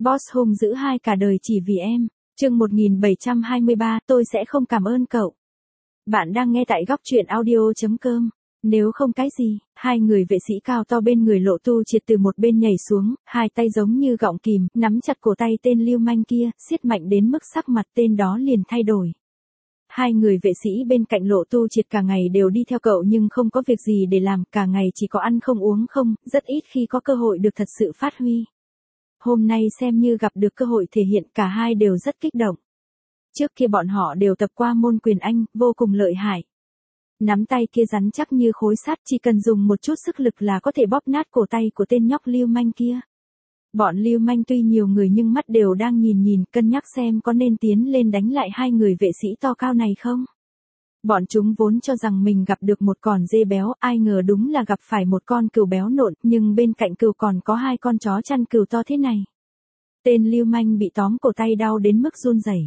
Boss hung dữ hai cả đời chỉ vì em. Chương 1723, tôi sẽ không cảm ơn cậu. Bạn đang nghe tại góc truyện audio.com. Nếu không cái gì, hai người vệ sĩ cao to bên người Lộ Tu Triệt từ một bên nhảy xuống, hai tay giống như gọng kìm, nắm chặt cổ tay tên lưu manh kia, siết mạnh đến mức sắc mặt tên đó liền thay đổi. Hai người vệ sĩ bên cạnh Lộ Tu Triệt cả ngày đều đi theo cậu nhưng không có việc gì để làm, cả ngày chỉ có ăn không uống không, rất ít khi có cơ hội được thật sự phát huy. Hôm nay xem như gặp được cơ hội thể hiện, cả hai đều rất kích động. Trước kia bọn họ đều tập qua môn quyền Anh, vô cùng lợi hại. Nắm tay kia rắn chắc như khối sắt, chỉ cần dùng một chút sức lực là có thể bóp nát cổ tay của tên nhóc lưu manh kia. Bọn lưu manh tuy nhiều người nhưng mắt đều đang nhìn cân nhắc xem có nên tiến lên đánh lại hai người vệ sĩ to cao này không. Bọn chúng vốn cho rằng mình gặp được một con dê béo, ai ngờ đúng là gặp phải một con cừu béo nộn, nhưng bên cạnh cừu còn có hai con chó chăn cừu to thế này. Tên lưu manh bị tóm cổ tay đau đến mức run rẩy.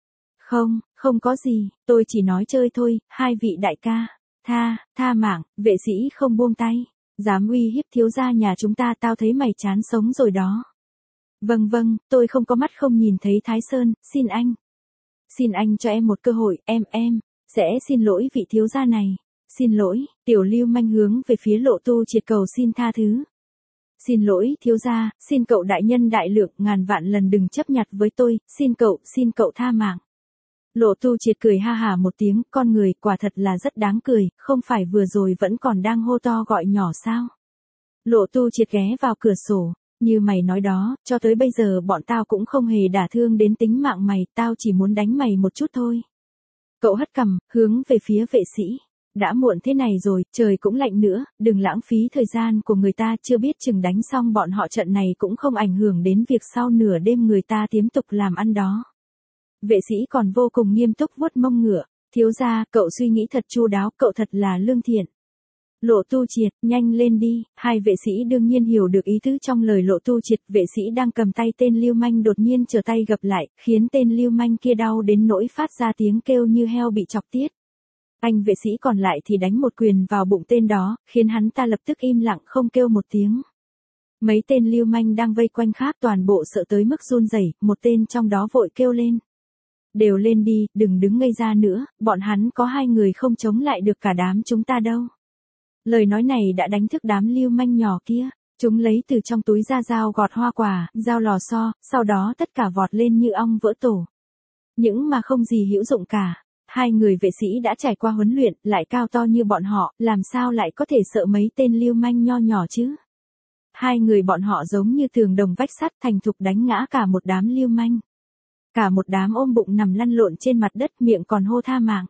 Không có gì, tôi chỉ nói chơi thôi, hai vị đại ca. Tha mạng, vệ sĩ không buông tay. Dám uy hiếp thiếu gia nhà chúng ta, tao thấy mày chán sống rồi đó. Vâng, tôi không có mắt không nhìn thấy Thái Sơn, xin anh. Xin anh cho em một cơ hội, em sẽ xin lỗi vị thiếu gia này. Xin lỗi, tiểu lưu manh hướng về phía Lộ Tu Triệt cầu xin tha thứ. Xin lỗi thiếu gia, xin cậu đại nhân đại lượng, ngàn vạn lần đừng chấp nhặt với tôi, xin cậu tha mạng. Lộ Tu Triệt cười ha hả một tiếng, con người quả thật là rất đáng cười, không phải vừa rồi vẫn còn đang hô to gọi nhỏ sao. Lộ Tu Triệt ghé vào cửa sổ, như mày nói đó, cho tới bây giờ bọn tao cũng không hề đả thương đến tính mạng mày, tao chỉ muốn đánh mày một chút thôi. Cậu hất cằm, hướng về phía vệ sĩ. Đã muộn thế này rồi, trời cũng lạnh nữa, đừng lãng phí thời gian của người ta, chưa biết chừng đánh xong bọn họ trận này cũng không ảnh hưởng đến việc sau nửa đêm người ta tiếp tục làm ăn đó. Vệ sĩ còn vô cùng nghiêm túc vuốt mông ngựa. Thiếu gia, cậu suy nghĩ thật chu đáo, cậu thật là lương thiện. Lộ Tu Triệt, nhanh lên đi. Hai vệ sĩ đương nhiên hiểu được ý tứ trong lời Lộ Tu Triệt. Vệ sĩ đang cầm tay tên lưu manh đột nhiên trở tay gập lại, khiến tên lưu manh kia đau đến nỗi phát ra tiếng kêu như heo bị chọc tiết. Anh vệ sĩ còn lại thì đánh một quyền vào bụng tên đó, khiến hắn ta lập tức im lặng không kêu một tiếng. Mấy tên lưu manh đang vây quanh khác toàn bộ sợ tới mức run rẩy, một tên trong đó vội kêu lên. Đều lên đi, đừng đứng ngây ra nữa, bọn hắn có hai người không chống lại được cả đám chúng ta đâu. Lời nói này đã đánh thức đám lưu manh nhỏ kia, chúng lấy từ trong túi ra dao gọt hoa quả, dao lò xo, sau đó tất cả vọt lên như ong vỡ tổ. Những mà không gì hữu dụng cả. Hai người vệ sĩ đã trải qua huấn luyện, lại cao to như bọn họ, làm sao lại có thể sợ mấy tên lưu manh nho nhỏ chứ? Hai người bọn họ giống như tường đồng vách sắt, thành thục đánh ngã cả một đám lưu manh. Cả một đám ôm bụng nằm lăn lộn trên mặt đất, miệng còn hô tha mạng.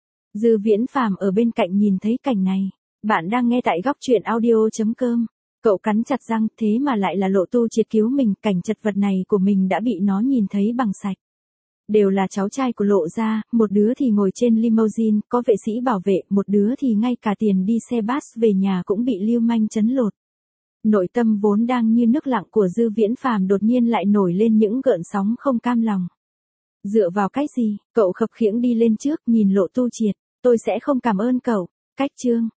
Dư Viễn Phàm ở bên cạnh nhìn thấy cảnh này. Bạn đang nghe tại góc truyện audio.com. Cậu cắn chặt răng, thế mà lại là Lộ Tu Triệt cứu mình, cảnh chật vật này của mình đã bị nó nhìn thấy bằng sạch. Đều là cháu trai của Lộ gia, một đứa thì ngồi trên limousine, có vệ sĩ bảo vệ, một đứa thì ngay cả tiền đi xe bus về nhà cũng bị lưu manh trấn lột. Nội tâm vốn đang như nước lặng của Dư Viễn Phàm đột nhiên lại nổi lên những gợn sóng không cam lòng. Dựa vào cái gì, cậu khập khiễng đi lên trước nhìn Lộ Tu Triệt, tôi sẽ không cảm ơn cậu. Cách chương